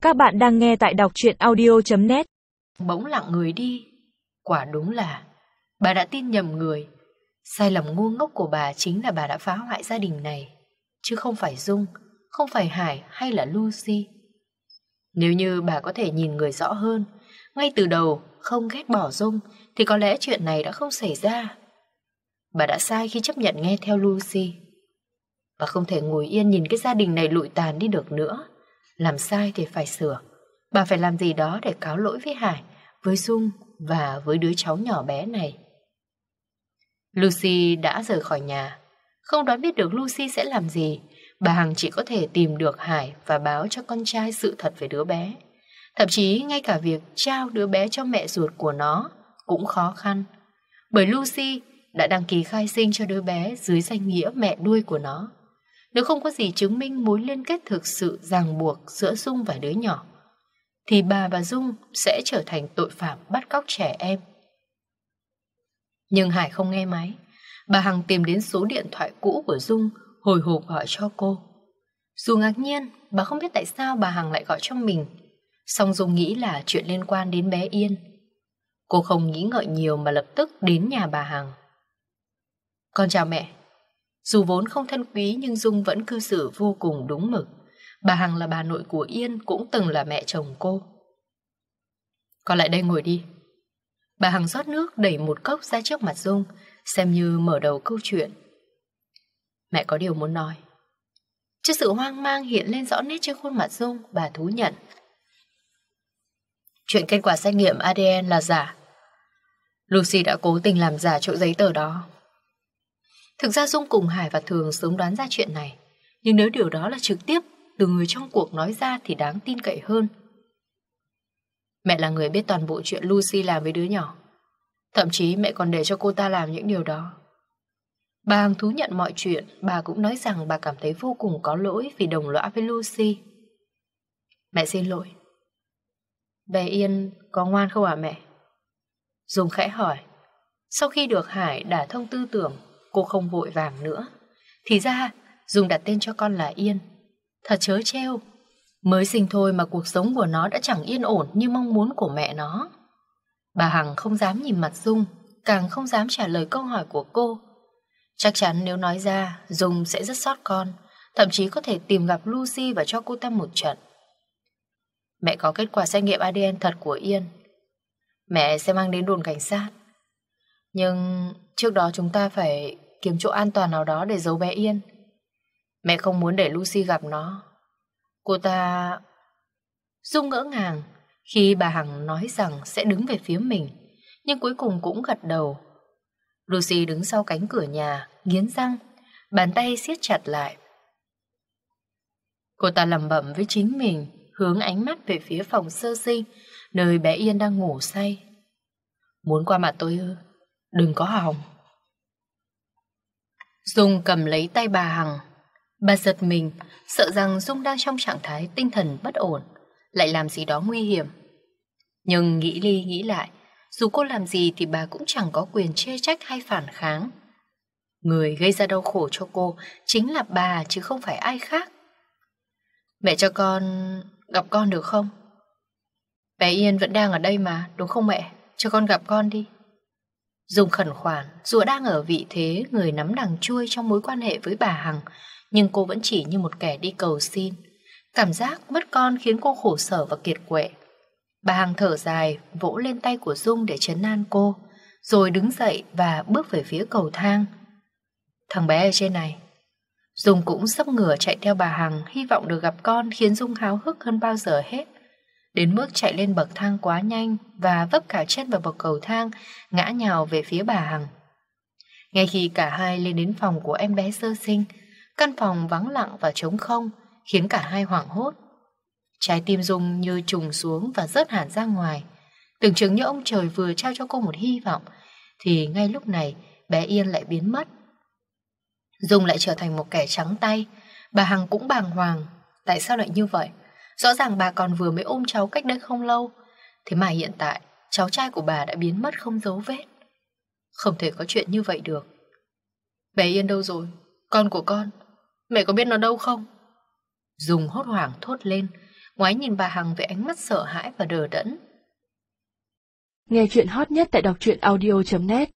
Các bạn đang nghe tại đọc truyện audio.net. Bỗng lặng người đi. Quả đúng là bà đã tin nhầm người. Sai lầm ngu ngốc của bà chính là bà đã phá hoại gia đình này, chứ không phải Dung, không phải Hải hay là Lucy. Nếu như bà có thể nhìn người rõ hơn, ngay từ đầu không ghét bỏ Dung, thì có lẽ chuyện này đã không xảy ra. Bà đã sai khi chấp nhận nghe theo Lucy. Bà không thể ngồi yên nhìn cái gia đình này lụi tàn đi được nữa. Làm sai thì phải sửa. Bà phải làm gì đó để cáo lỗi với Hải, với Dung và với đứa cháu nhỏ bé này. Lucy đã rời khỏi nhà. Không đoán biết được Lucy sẽ làm gì, bà Hằng chỉ có thể tìm được Hải và báo cho con trai sự thật về đứa bé. Thậm chí ngay cả việc trao đứa bé cho mẹ ruột của nó cũng khó khăn, bởi Lucy đã đăng ký khai sinh cho đứa bé dưới danh nghĩa mẹ nuôi của nó. Nếu không có gì chứng minh mối liên kết thực sự ràng buộc giữa Dung và đứa nhỏ, thì bà và Dung sẽ trở thành tội phạm bắt cóc trẻ em. Nhưng Hải không nghe máy. Bà Hằng tìm đến số điện thoại cũ của Dung, hồi hộp gọi cho cô. Dù ngạc nhiên, bà không biết tại sao bà Hằng lại gọi cho mình. Song Dung nghĩ là chuyện liên quan đến bé Yên. Cô không nghĩ ngợi nhiều mà lập tức đến nhà bà Hằng. Con chào mẹ. Dù vốn không thân quý nhưng Dung vẫn cư xử vô cùng đúng mực. Bà Hằng là bà nội của Yên, cũng từng là mẹ chồng cô. Con lại đây ngồi đi. Bà Hằng rót nước đẩy một cốc ra trước mặt Dung, xem như mở đầu câu chuyện. Mẹ có điều muốn nói. Trước sự hoang mang hiện lên rõ nét trên khuôn mặt Dung, bà thú nhận. Chuyện kết quả xét nghiệm ADN là giả. Lucy đã cố tình làm giả chỗ giấy tờ đó. Thực ra Dung cùng Hải và Thường sớm đoán ra chuyện này, nhưng nếu điều đó là trực tiếp từ người trong cuộc nói ra thì đáng tin cậy hơn. Mẹ là người biết toàn bộ chuyện Lucy làm với đứa nhỏ. Thậm chí mẹ còn để cho cô ta làm những điều đó. Bà Hằng thú nhận mọi chuyện. Bà cũng nói rằng bà cảm thấy vô cùng có lỗi vì đồng lõa với Lucy. Mẹ xin lỗi. Bé Yên có ngoan không hả mẹ? Dung khẽ hỏi. Sau khi được Hải đả thông tư tưởng, cô không vội vàng nữa. Thì ra Dung đặt tên cho con là Yên. Thật trớ trêu. Mới sinh thôi mà cuộc sống của nó đã chẳng yên ổn như mong muốn của mẹ nó. Bà Hằng không dám nhìn mặt Dung, càng không dám trả lời câu hỏi của cô. Chắc chắn nếu nói ra, Dung sẽ rất xót con, thậm chí có thể tìm gặp Lucy và cho cô ta một trận. Mẹ có kết quả xét nghiệm ADN thật của Yên. Mẹ sẽ mang đến đồn cảnh sát. Nhưng trước đó chúng ta phải kiếm chỗ an toàn nào đó để giấu bé Yên. Mẹ không muốn để Lucy gặp nó. Cô ta... Dung ngỡ ngàng khi bà Hằng nói rằng sẽ đứng về phía mình, nhưng cuối cùng cũng gật đầu. Lucy đứng sau cánh cửa nhà, nghiến răng, bàn tay siết chặt lại. Cô ta lẩm bẩm với chính mình, hướng ánh mắt về phía phòng sơ sinh, nơi bé Yên đang ngủ say. Muốn qua mặt tôi ư? Đừng có hòng. Dung cầm lấy tay bà Hằng. Bà giật mình, sợ rằng Dung đang trong trạng thái tinh thần bất ổn, lại làm gì đó nguy hiểm. Nhưng nghĩ đi nghĩ lại, dù cô làm gì thì bà cũng chẳng có quyền chê trách hay phản kháng. Người gây ra đau khổ cho cô chính là bà chứ không phải ai khác. Mẹ cho con gặp con được không? Bé Yên vẫn đang ở đây mà, đúng không mẹ? Cho con gặp con đi. Dung khẩn khoản, dù đang ở vị thế người nắm đằng chuôi trong mối quan hệ với bà Hằng, nhưng cô vẫn chỉ như một kẻ đi cầu xin. Cảm giác mất con khiến cô khổ sở và kiệt quệ. Bà Hằng thở dài, vỗ lên tay của Dung để trấn an cô, rồi đứng dậy và bước về phía cầu thang. Thằng bé ở trên này. Dung cũng sấp ngửa chạy theo bà Hằng, hy vọng được gặp con, khiến Dung háo hức hơn bao giờ hết. Đến mức chạy lên bậc thang quá nhanh và vấp cả chân vào bậc cầu thang, ngã nhào về phía bà Hằng. Ngay khi cả hai lên đến phòng của em bé sơ sinh, căn phòng vắng lặng và trống không, khiến cả hai hoảng hốt. Trái tim Dung như trùng xuống và rớt hẳn ra ngoài. Tưởng chừng như ông trời vừa trao cho cô một hy vọng, thì ngay lúc này bé Yên lại biến mất. Dung lại trở thành một kẻ trắng tay. Bà Hằng cũng bàng hoàng. Tại sao lại như vậy? Rõ ràng bà còn vừa mới ôm cháu cách đây không lâu, thế mà hiện tại cháu trai của bà đã biến mất không dấu vết. Không thể có chuyện như vậy được. Bé Yên đâu rồi? Con của con, mẹ có biết nó đâu không? Dung hốt hoảng thốt lên. ngoái nhìn bà Hằng với ánh mắt sợ hãi và đờ đẫn. Nghe chuyện hot nhất tại đọc truyện audio.net